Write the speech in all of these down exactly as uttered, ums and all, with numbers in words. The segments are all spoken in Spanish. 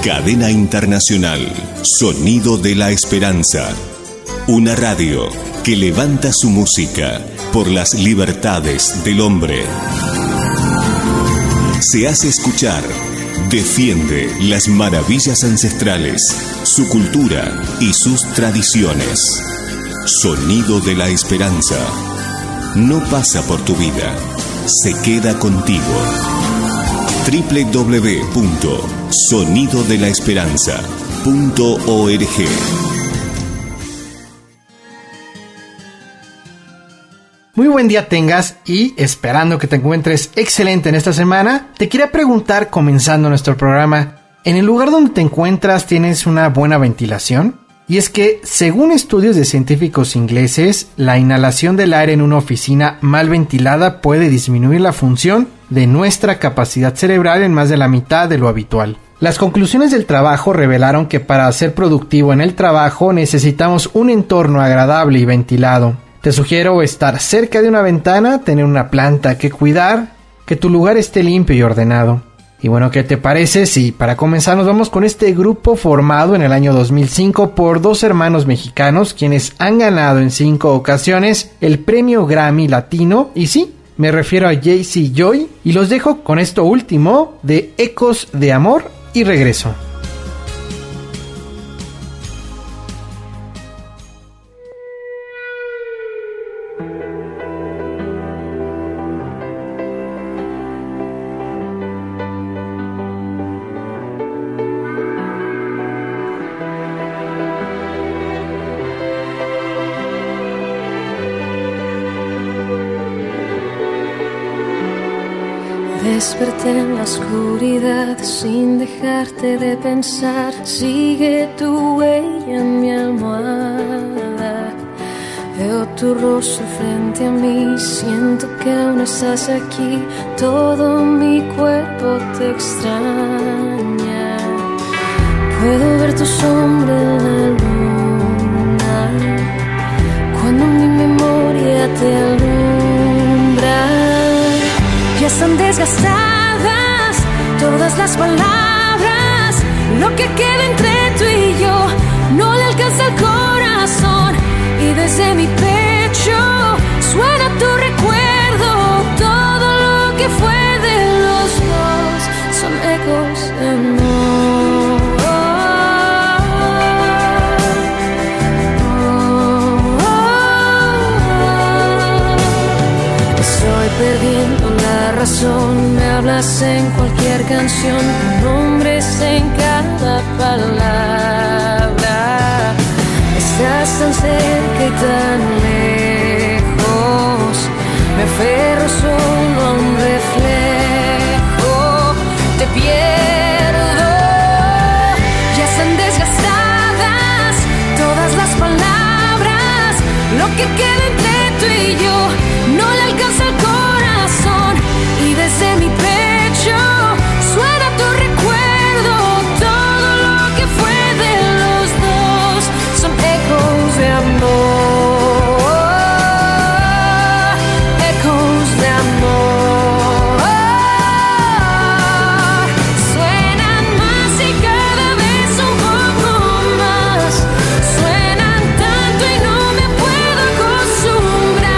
Cadena Internacional, Sonido de la Esperanza. Una radio que levanta su música por las libertades del hombre. Se hace escuchar, defiende las maravillas ancestrales, su cultura y sus tradiciones. Sonido de la Esperanza. No pasa por tu vida, se queda contigo. doble u doble u doble u punto sonido de la esperanza punto org. Muy buen día tengas y esperando que te encuentres excelente en esta semana, te quería preguntar, comenzando nuestro programa, ¿en el lugar donde te encuentras tienes una buena ventilación? Y es que, según estudios de científicos ingleses, la inhalación del aire en una oficina mal ventilada puede disminuir la función de nuestra capacidad cerebral en más de la mitad de lo habitual. Las conclusiones del trabajo revelaron que para ser productivo en el trabajo necesitamos un entorno agradable y ventilado. Te sugiero estar cerca de una ventana, tener una planta que cuidar, que tu lugar esté limpio y ordenado. Y bueno, ¿qué te parece si para comenzar nos vamos con este grupo formado en el año dos mil cinco por dos hermanos mexicanos quienes han ganado en cinco ocasiones el premio Grammy Latino? Y sí, me refiero a Jayce y Joy, y los dejo con esto último de Ecos de Amor y Regreso. Desperté en la oscuridad sin dejarte de pensar. Sigue tu huella en mi almohada. Veo tu rostro frente a mí. Siento que aún estás aquí. Todo mi cuerpo te extraña. Puedo ver tu sombra en la luna cuando mi memoria te alumbra. Ya están desgastadas todas las palabras. Lo que queda entre tú y yo no le alcanza el corazón. Y desde mi pecho suena tu recuerdo. Todo lo que fue de los dos son ecos de amor. Estoy perdiendo la razón, me hablas en cualquier canción, con nombres en cada palabra. Estás tan cerca y tan lejos, me aferro solo a un reflejo. Te pierdo, ya están desgastadas todas las palabras. Lo que queda entre tú y yo no le alcanza el corazón. Y desde mi pecho suena tu recuerdo. Todo lo que fue de los dos son ecos de amor. Ecos de amor. Suenan más y cada vez un poco más. Suenan tanto y no me puedo acostumbrar.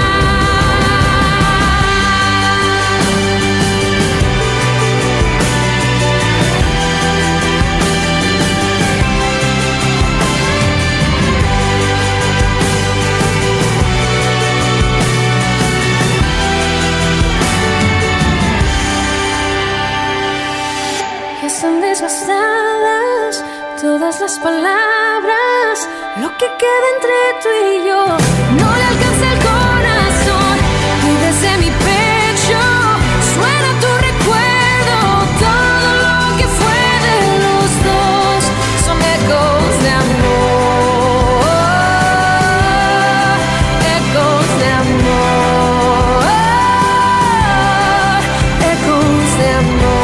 Ya están desgastadas todas las palabras. Lo que queda entre tú y yo no le alcanza el corazón. Y desde mi pecho suena tu recuerdo. Todo lo que fue de los dos son ecos de amor. Ecos de amor. Ecos de amor.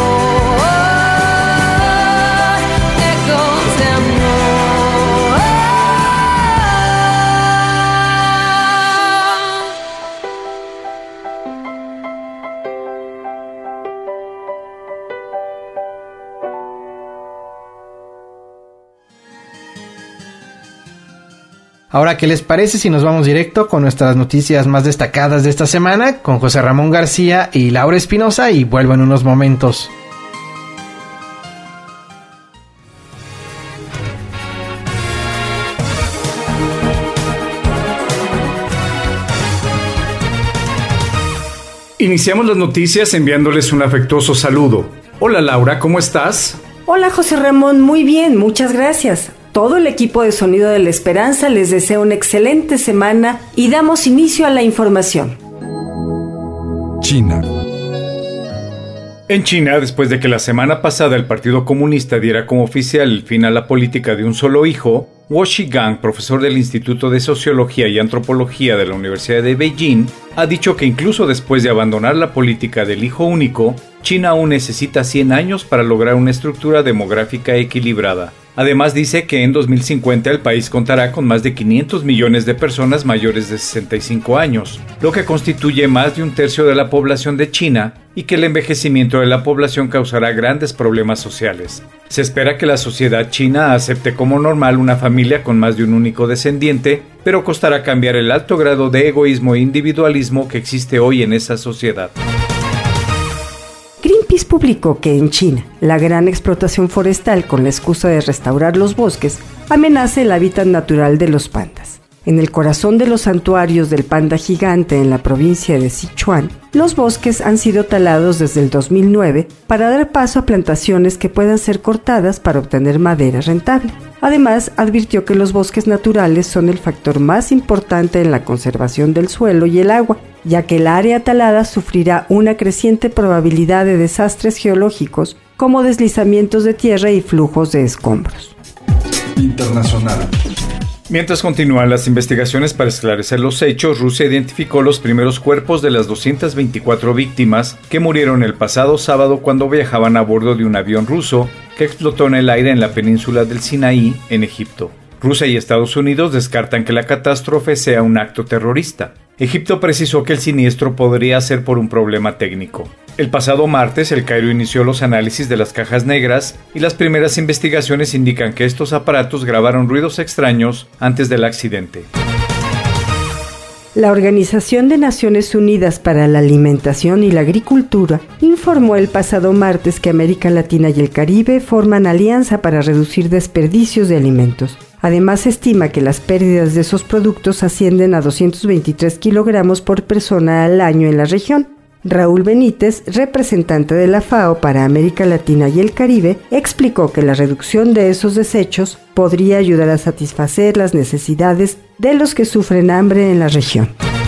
Ecos de amor. Ahora, ¿qué les parece si nos vamos directo con nuestras noticias más destacadas de esta semana con José Ramón García y Laura Espinosa? Y vuelvo en unos momentos. Iniciamos las noticias enviándoles un afectuoso saludo. Hola Laura, ¿cómo estás? Hola José Ramón, muy bien, muchas gracias. Todo el equipo de Sonido de la Esperanza les desea una excelente semana y damos inicio a la información. China. En China, después de que la semana pasada el Partido Comunista diera como oficial el fin a la política de un solo hijo, Wu Shigang, profesor del Instituto de Sociología y Antropología de la Universidad de Beijing, ha dicho que incluso después de abandonar la política del hijo único, China aún necesita cien años para lograr una estructura demográfica equilibrada. Además dice que en dos mil cincuenta el país contará con más de quinientos millones de personas mayores de sesenta y cinco años, lo que constituye más de un tercio de la población de China, y que el envejecimiento de la población causará grandes problemas sociales. Se espera que la sociedad china acepte como normal una familia con más de un único descendiente, pero costará cambiar el alto grado de egoísmo e individualismo que existe hoy en esa sociedad. Greenpeace publicó que en China, la gran explotación forestal con la excusa de restaurar los bosques amenaza el hábitat natural de los pandas. En el corazón de los santuarios del panda gigante en la provincia de Sichuan, los bosques han sido talados desde el dos mil nueve para dar paso a plantaciones que puedan ser cortadas para obtener madera rentable. Además, advirtió que los bosques naturales son el factor más importante en la conservación del suelo y el agua, ya que el área talada sufrirá una creciente probabilidad de desastres geológicos como deslizamientos de tierra y flujos de escombros. Internacional. Mientras continúan las investigaciones para esclarecer los hechos, Rusia identificó los primeros cuerpos de las doscientas veinticuatro víctimas que murieron el pasado sábado cuando viajaban a bordo de un avión ruso que explotó en el aire en la península del Sinaí, en Egipto. Rusia y Estados Unidos descartan que la catástrofe sea un acto terrorista. Egipto precisó que el siniestro podría ser por un problema técnico. El pasado martes, El Cairo inició los análisis de las cajas negras y las primeras investigaciones indican que estos aparatos grabaron ruidos extraños antes del accidente. La Organización de Naciones Unidas para la Alimentación y la Agricultura informó el pasado martes que América Latina y el Caribe forman alianza para reducir desperdicios de alimentos. Además, se estima que las pérdidas de esos productos ascienden a doscientos veintitrés kilogramos por persona al año en la región. Raúl Benítez, representante de la FAO para América Latina y el Caribe, explicó que la reducción de esos desechos podría ayudar a satisfacer las necesidades de los que sufren hambre en la región.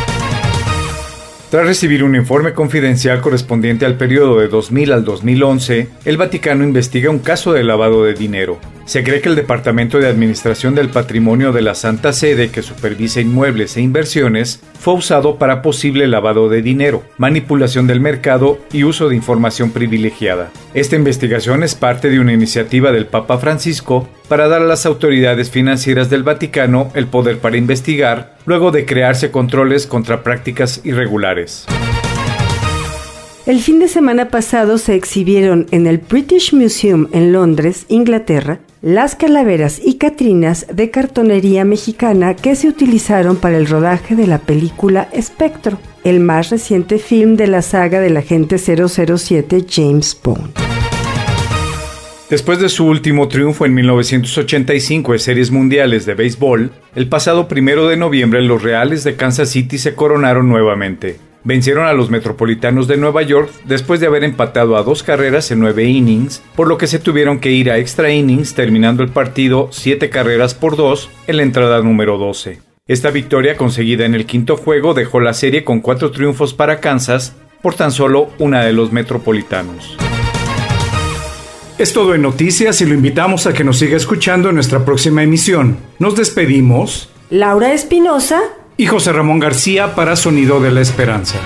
Tras recibir un informe confidencial correspondiente al periodo de dos mil al dos mil once, el Vaticano investiga un caso de lavado de dinero. Se cree que el Departamento de Administración del Patrimonio de la Santa Sede, que supervisa inmuebles e inversiones, fue usado para posible lavado de dinero, manipulación del mercado y uso de información privilegiada. Esta investigación es parte de una iniciativa del Papa Francisco para dar a las autoridades financieras del Vaticano el poder para investigar, luego de crearse controles contra prácticas irregulares. El fin de semana pasado se exhibieron en el British Museum en Londres, Inglaterra, las calaveras y catrinas de cartonería mexicana que se utilizaron para el rodaje de la película Espectro, el más reciente film de la saga del agente cero cero siete James Bond. Después de su último triunfo en mil novecientos ochenta y cinco en series mundiales de béisbol, el pasado primero de noviembre los Reales de Kansas City se coronaron nuevamente. Vencieron a los Metropolitanos de Nueva York después de haber empatado a dos carreras en nueve innings, por lo que se tuvieron que ir a extra innings, terminando el partido siete carreras por dos en la entrada número doce. Esta victoria conseguida en el quinto juego dejó la serie con cuatro triunfos para Kansas por tan solo una de los Metropolitanos. Es todo en noticias y lo invitamos a que nos siga escuchando en nuestra próxima emisión. Nos despedimos. Laura Espinosa y José Ramón García para Sonido de la Esperanza.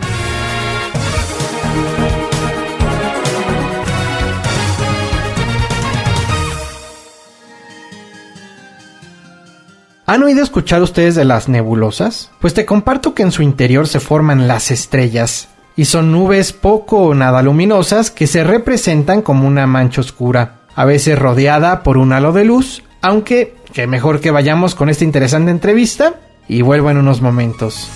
¿Han oído escuchar ustedes de las nebulosas? Pues te comparto que en su interior se forman las estrellas, y son nubes poco o nada luminosas que se representan como una mancha oscura, a veces rodeada por un halo de luz, aunque que mejor que vayamos con esta interesante entrevista y vuelvo en unos momentos.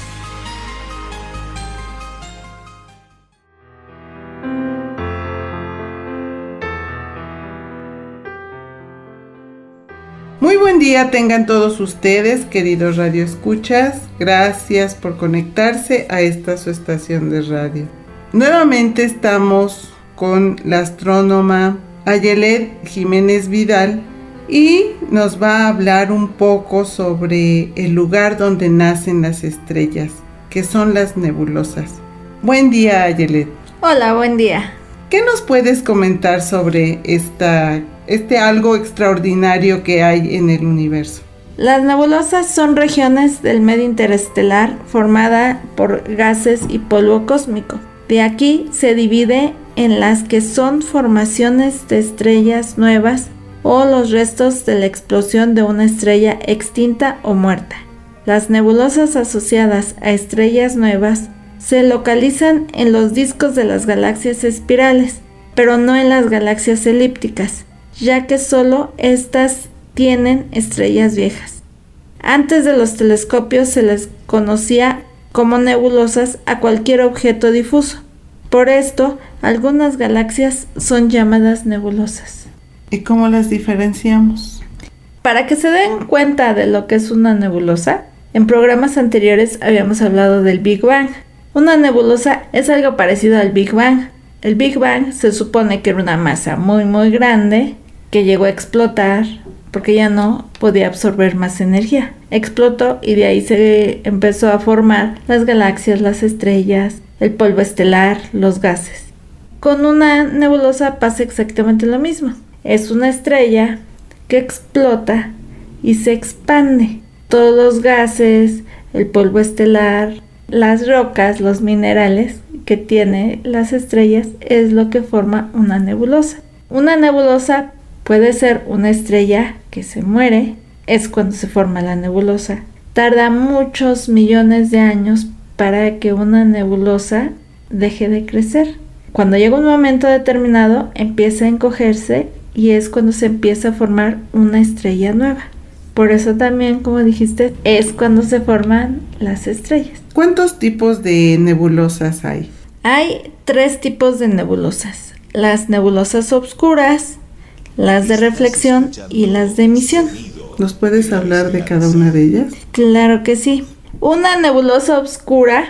Muy buen día tengan todos ustedes, queridos radioescuchas. Gracias por conectarse a esta su estación de radio. Nuevamente estamos con la astrónoma Ayelet Jiménez Vidal y nos va a hablar un poco sobre el lugar donde nacen las estrellas, que son las nebulosas. Buen día, Ayelet. Hola, buen día. ¿Qué nos puedes comentar sobre esta, este algo extraordinario que hay en el universo? Las nebulosas son regiones del medio interestelar formada por gases y polvo cósmico. De aquí se divide en las que son formaciones de estrellas nuevas o los restos de la explosión de una estrella extinta o muerta. Las nebulosas asociadas a estrellas nuevas se localizan en los discos de las galaxias espirales, pero no en las galaxias elípticas, ya que solo estas tienen estrellas viejas. Antes de los telescopios se les conocía como nebulosas a cualquier objeto difuso. Por esto, algunas galaxias son llamadas nebulosas. ¿Y cómo las diferenciamos? Para que se den cuenta de lo que es una nebulosa, en programas anteriores habíamos hablado del Big Bang. Una nebulosa es algo parecido al Big Bang. El Big Bang se supone que era una masa muy muy grande que llegó a explotar porque ya no podía absorber más energía. Explotó y de ahí se empezó a formar las galaxias, las estrellas, el polvo estelar, los gases. Con una nebulosa pasa exactamente lo mismo. Es una estrella que explota y se expande. Todos los gases, el polvo estelar, las rocas, los minerales que tiene las estrellas es lo que forma una nebulosa. Una nebulosa puede ser una estrella que se muere, es cuando se forma la nebulosa. Tarda muchos millones de años para que una nebulosa deje de crecer. Cuando llega un momento determinado, empieza a encogerse y es cuando se empieza a formar una estrella nueva. Por eso también, como dijiste, es cuando se forman las estrellas. ¿Cuántos tipos de nebulosas hay? Hay tres tipos de nebulosas. Las nebulosas oscuras, las de reflexión y las de emisión. ¿Nos puedes hablar de cada una de ellas? Claro que sí. Una nebulosa oscura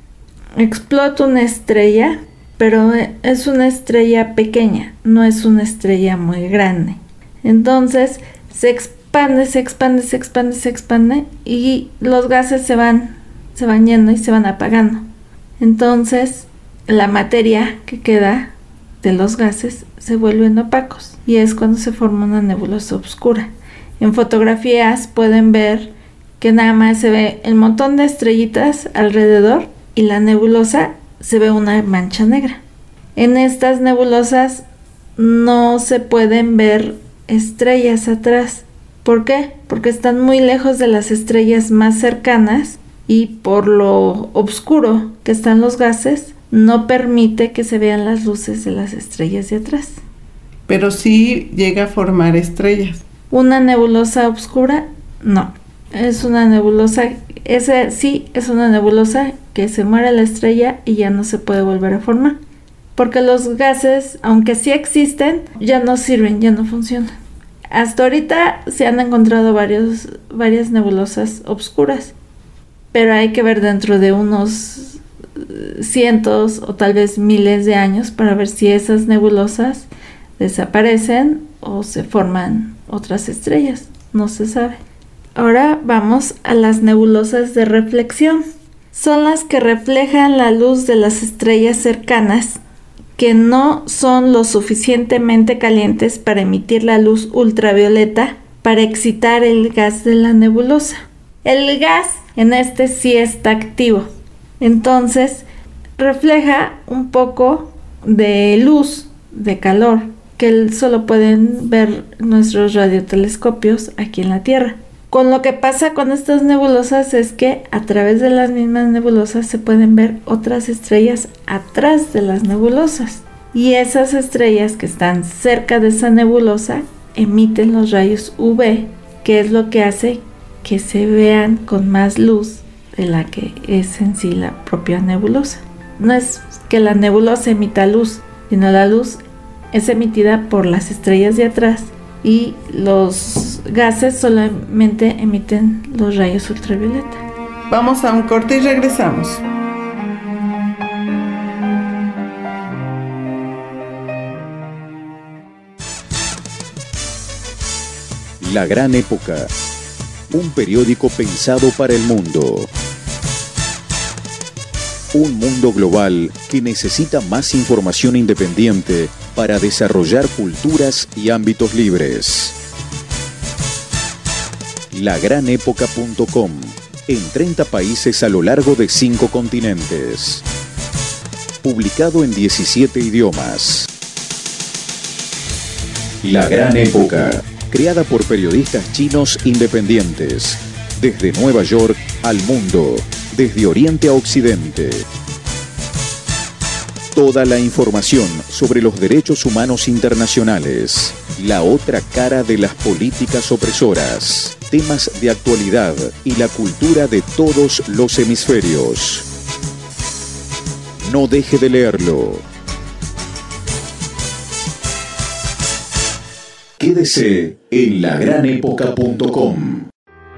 explota una estrella, pero es una estrella pequeña, no es una estrella muy grande. Entonces se expande, se expande, se expande, se expande y los gases se van, se van yendo y se van apagando. Entonces la materia que queda de los gases se vuelven opacos y es cuando se forma una nebulosa oscura. En fotografías pueden ver que nada más se ve el montón de estrellitas alrededor y la nebulosa se ve una mancha negra. En estas nebulosas no se pueden ver estrellas atrás. ¿Por qué? Porque están muy lejos de las estrellas más cercanas y por lo oscuro que están los gases no permite que se vean las luces de las estrellas de atrás. Pero sí llega a formar estrellas. Una nebulosa oscura, no. Es una nebulosa, ese sí es una nebulosa que se muere la estrella y ya no se puede volver a formar. Porque los gases, aunque sí existen, ya no sirven, ya no funcionan. Hasta ahorita se han encontrado varios, varias nebulosas oscuras, pero hay que ver dentro de unos cientos o tal vez miles de años para ver si esas nebulosas desaparecen o se forman otras estrellas, no se sabe. Ahora vamos a las nebulosas de reflexión. Son las que reflejan la luz de las estrellas cercanas que no son lo suficientemente calientes para emitir la luz ultravioleta para excitar el gas de la nebulosa. El gas en este sí está activo, entonces refleja un poco de luz, de calor, que solo pueden ver nuestros radiotelescopios aquí en la Tierra. Con lo que pasa con estas nebulosas es que a través de las mismas nebulosas se pueden ver otras estrellas atrás de las nebulosas. Y esas estrellas que están cerca de esa nebulosa emiten los rayos U V, que es lo que hace que se vean con más luz de la que es en sí la propia nebulosa. No es que la nebulosa emita luz, sino la luz es emitida por las estrellas de atrás y los gases solamente emiten los rayos ultravioleta. Vamos a un corte y regresamos. La Gran Época, un periódico pensado para el mundo. Un mundo global que necesita más información independiente para desarrollar culturas y ámbitos libres. la gran época punto com, en treinta países a lo largo de cinco continentes. Publicado en diecisiete idiomas. La Gran Época, creada por periodistas chinos independientes, desde Nueva York al mundo, desde Oriente a Occidente. Toda la información sobre los derechos humanos internacionales, la otra cara de las políticas opresoras, temas de actualidad y la cultura de todos los hemisferios. No deje de leerlo. Quédese en la gran época punto com.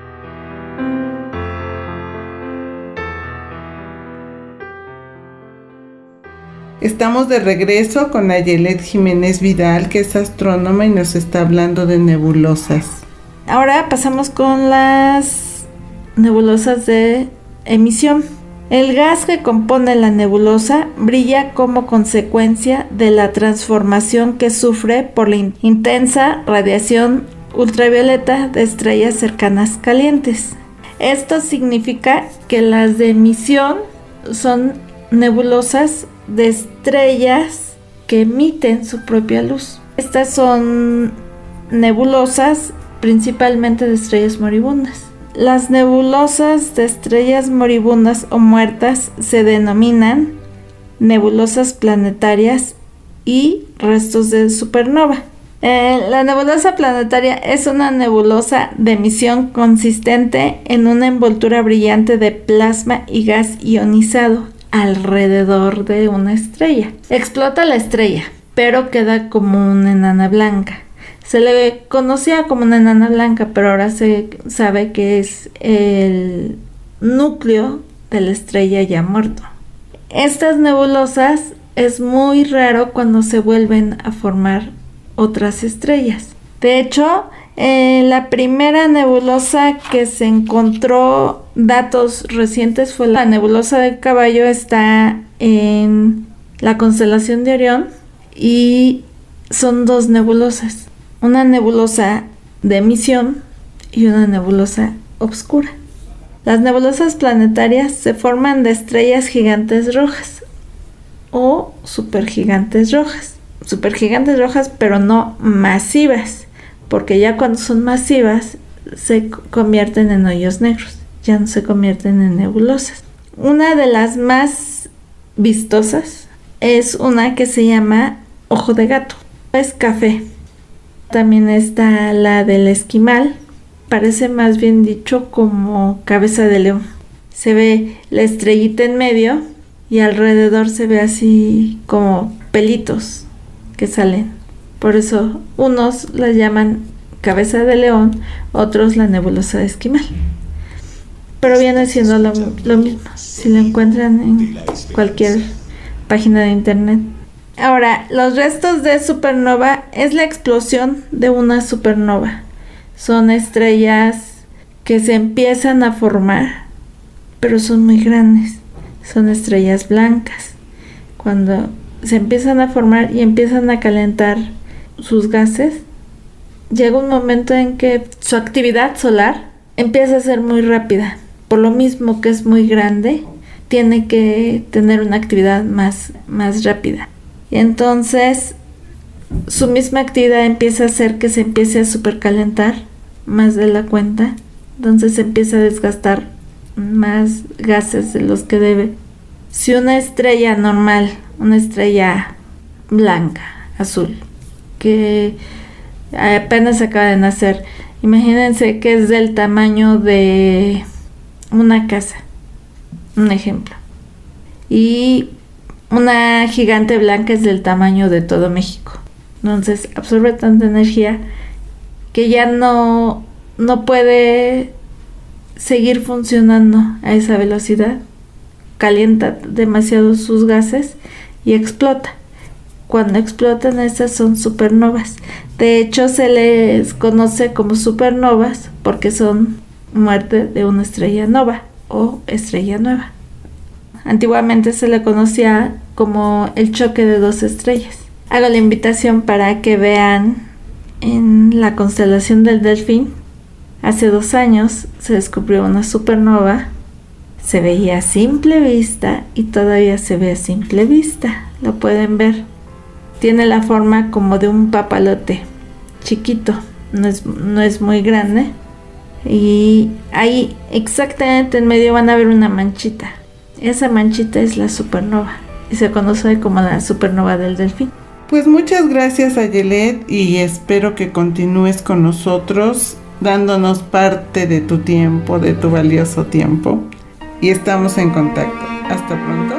Estamos de regreso con Nayelet Jiménez Vidal, que es astrónoma y nos está hablando de nebulosas. Ahora pasamos con las nebulosas de emisión. El gas que compone la nebulosa brilla como consecuencia de la transformación que sufre por la in- intensa radiación ultravioleta de estrellas cercanas calientes. Esto significa que las de emisión son nebulosas de estrellas que emiten su propia luz. Estas son nebulosas principalmente de estrellas moribundas. Las nebulosas de estrellas moribundas o muertas se denominan nebulosas planetarias y restos de supernova. Eh, la nebulosa planetaria es una nebulosa de emisión consistente en una envoltura brillante de plasma y gas ionizado alrededor de una estrella. Explota la estrella, pero queda como una enana blanca. Se le conocía como una enana blanca, pero ahora se sabe que es el núcleo de la estrella ya muerto. Estas nebulosas es muy raro cuando se vuelven a formar otras estrellas. De hecho, eh, la primera nebulosa que se encontró datos recientes fue la nebulosa del Caballo. Está en la constelación de Orión y son dos nebulosas. Una nebulosa de emisión y una nebulosa oscura. Las nebulosas planetarias se forman de estrellas gigantes rojas o supergigantes rojas. Supergigantes rojas, pero no masivas, porque ya cuando son masivas se convierten en hoyos negros, ya no se convierten en nebulosas. Una de las más vistosas es una que se llama Ojo de Gato, es café. También está la del Esquimal, parece más bien dicho como cabeza de león. Se ve la estrellita en medio y alrededor se ve así como pelitos que salen. Por eso unos la llaman cabeza de león, otros la nebulosa de Esquimal. Pero viene siendo lo, lo mismo, si lo encuentran en cualquier página de internet. Ahora, los restos de supernova es la explosión de una supernova. Son estrellas que se empiezan a formar, pero son muy grandes. Son estrellas blancas. Cuando se empiezan a formar y empiezan a calentar sus gases, llega un momento en que su actividad solar empieza a ser muy rápida. Por lo mismo que es muy grande, tiene que tener una actividad más, más rápida. Y entonces su misma actividad empieza a hacer que se empiece a supercalentar más de la cuenta. Entonces se empieza a desgastar más gases de los que debe. Si una estrella normal, una estrella blanca, azul, que apenas acaba de nacer. Imagínense que es del tamaño de una casa, un ejemplo. Y una gigante blanca es del tamaño de todo México. Entonces absorbe tanta energía que ya no, no puede seguir funcionando a esa velocidad. Calienta demasiado sus gases y explota. Cuando explotan, estas son supernovas. De hecho, se les conoce como supernovas porque son muerte de una estrella nova o estrella nueva. Antiguamente se le conocía como el choque de dos estrellas. Hago la invitación para que vean en la constelación del Delfín. Hace dos años se descubrió una supernova. Se veía a simple vista y todavía se ve a simple vista. Lo pueden ver. Tiene la forma como de un papalote chiquito, no es, no es muy grande. Y ahí exactamente en medio van a ver una manchita. Esa manchita es la supernova y se conoce como la supernova del Delfín. Pues muchas gracias, Ayelet, y espero que continúes con nosotros dándonos parte de tu tiempo, de tu valioso tiempo. Y estamos en contacto. Hasta pronto.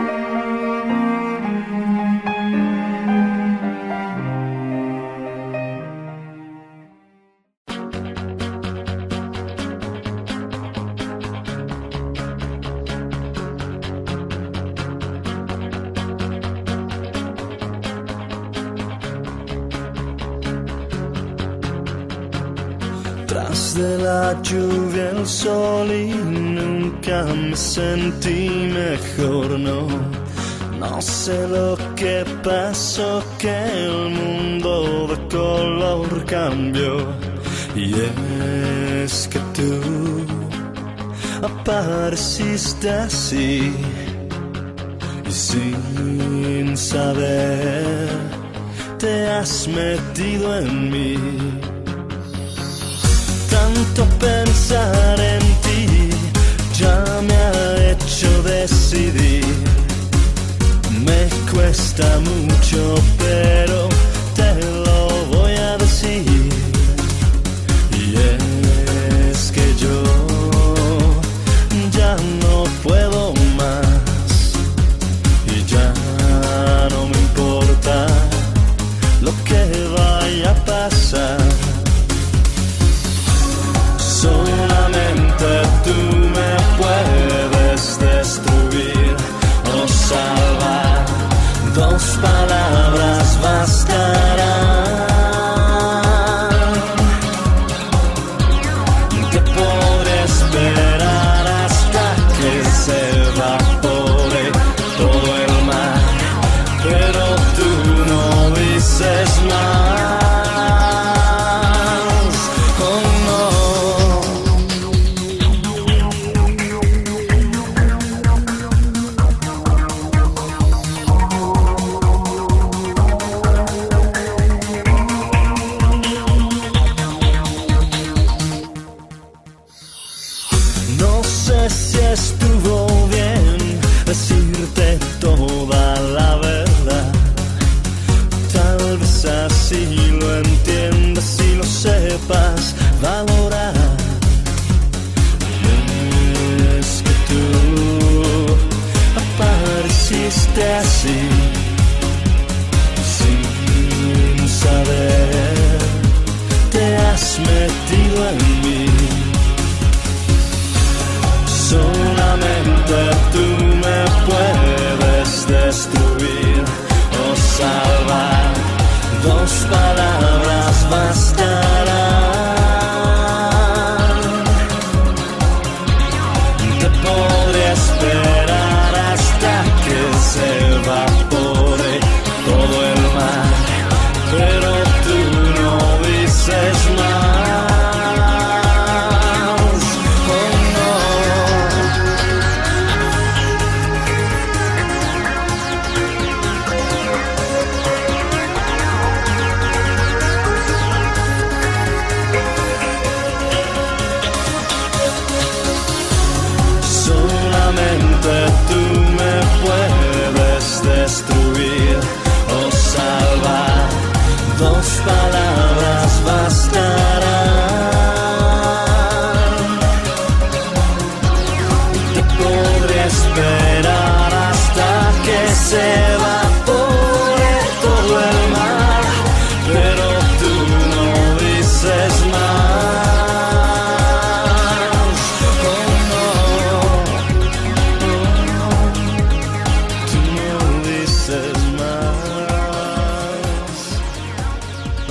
Tras de la lluvia el sol y nunca me sentí mejor, no. No sé lo que pasó, que el mundo de color cambió. Y es que tú apareciste así y sin saber te has metido en mí. Tanto pensar en ti ya me ha hecho decidir. Me cuesta mucho, pero te lo voy a decir. Y es que yo ya no puedo más y ya no me importa lo que vaya a pasar. Solamente tú me puedes destruir o salvar. Dos palabras bastarán. Te podré esperar hasta que se evapore todo el mar, pero tú no dices más. Valorar. Es que tú apareciste así sin saber, te has metido en mí. Solamente tú me puedes destruir o salvar. Dos palabras bastarán. Esperar hasta que se evapore todo el mar, pero tú no dices más. Oh, no. palabras bastarán. Te podré esperar hasta que se evapore todo el mar, pero tú no dices más. Oh no, tú no dices más. Oh,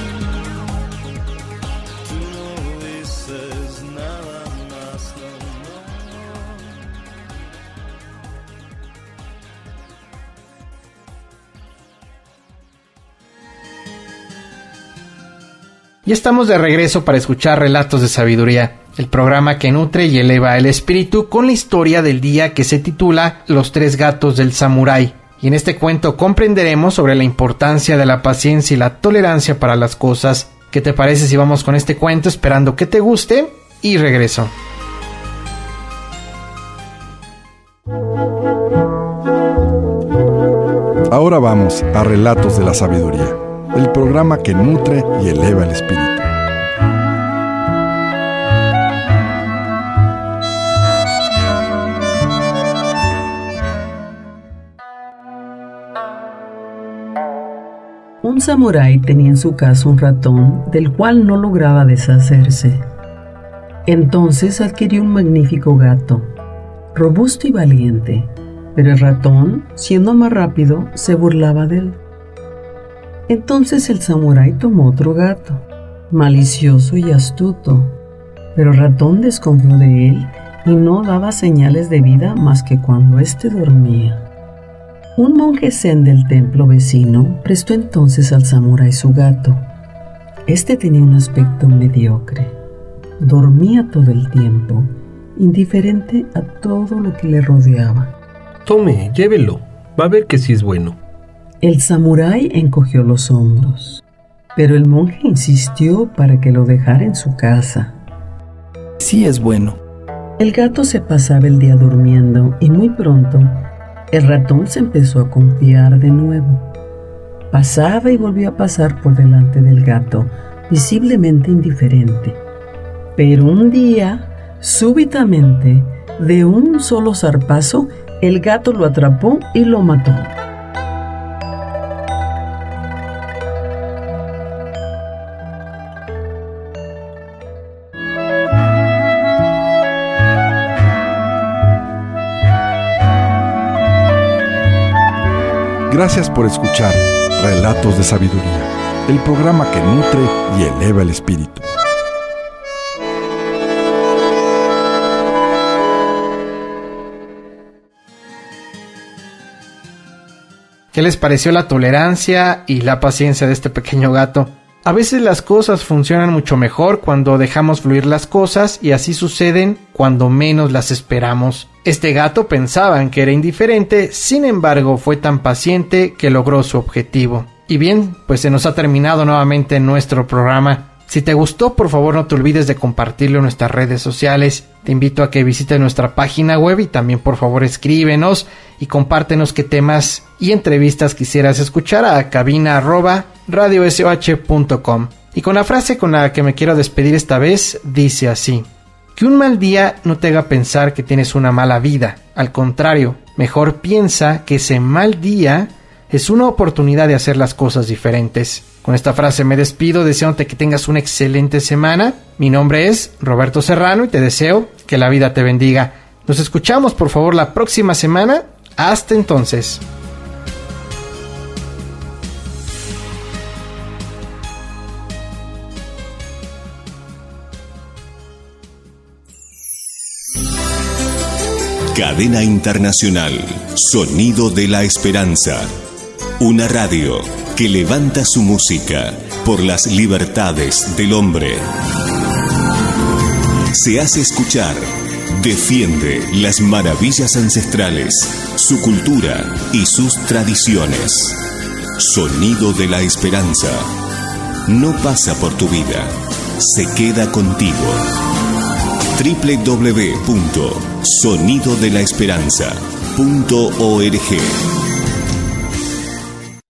tú no dices nada más. No, no. Y estamos de regreso para escuchar Relatos de Sabiduría, el programa que nutre y eleva el espíritu con la historia del día que se titula Los tres gatos del samurái. Y en este cuento comprenderemos sobre la importancia de la paciencia y la tolerancia para las cosas. ¿Qué te parece si vamos con este cuento esperando que te guste? Y regreso. Ahora vamos a Relatos de la Sabiduría, el programa que nutre y eleva el espíritu. Un samurái tenía en su casa un ratón del cual no lograba deshacerse. Entonces adquirió un magnífico gato, robusto y valiente, pero el ratón, siendo más rápido, se burlaba de él. Entonces el samurái tomó otro gato, malicioso y astuto, pero el ratón desconfió de él y no daba señales de vida más que cuando éste dormía. Un monje zen del templo vecino prestó entonces al samurái su gato. Este tenía un aspecto mediocre. Dormía todo el tiempo, indiferente a todo lo que le rodeaba. Tome, llévelo. Va a ver que sí es bueno. El samurái encogió los hombros, pero el monje insistió para que lo dejara en su casa. Sí es bueno. El gato se pasaba el día durmiendo y muy pronto el ratón se empezó a confiar de nuevo. Pasaba y volvió a pasar por delante del gato, visiblemente indiferente. Pero un día, súbitamente, de un solo zarpazo, el gato lo atrapó y lo mató. Gracias por escuchar Relatos de Sabiduría, el programa que nutre y eleva el espíritu. ¿Qué les pareció la tolerancia y la paciencia de este pequeño gato? A veces las cosas funcionan mucho mejor cuando dejamos fluir las cosas y así suceden cuando menos las esperamos. Este gato pensaba que era indiferente, sin embargo fue tan paciente que logró su objetivo. Y bien, pues se nos ha terminado nuevamente nuestro programa. Si te gustó, por favor no te olvides de compartirlo en nuestras redes sociales. Te invito a que visites nuestra página web y también por favor escríbenos y compártenos qué temas y entrevistas quisieras escuchar a cabina arroba radio soh punto com. Y con la frase con la que me quiero despedir esta vez, dice así: que un mal día no te haga pensar que tienes una mala vida. Al contrario, mejor piensa que ese mal día es una oportunidad de hacer las cosas diferentes. Con esta frase me despido deseándote que tengas una excelente semana. Mi nombre es Roberto Serrano y te deseo que la vida te bendiga. Nos escuchamos por favor la próxima semana. Hasta entonces. Cadena Internacional, Sonido de la Esperanza. Una radio que levanta su música por las libertades del hombre. Se hace escuchar, defiende las maravillas ancestrales, su cultura y sus tradiciones. Sonido de la Esperanza. No pasa por tu vida, se queda contigo. doble u doble u doble u punto sonido de la esperanza punto org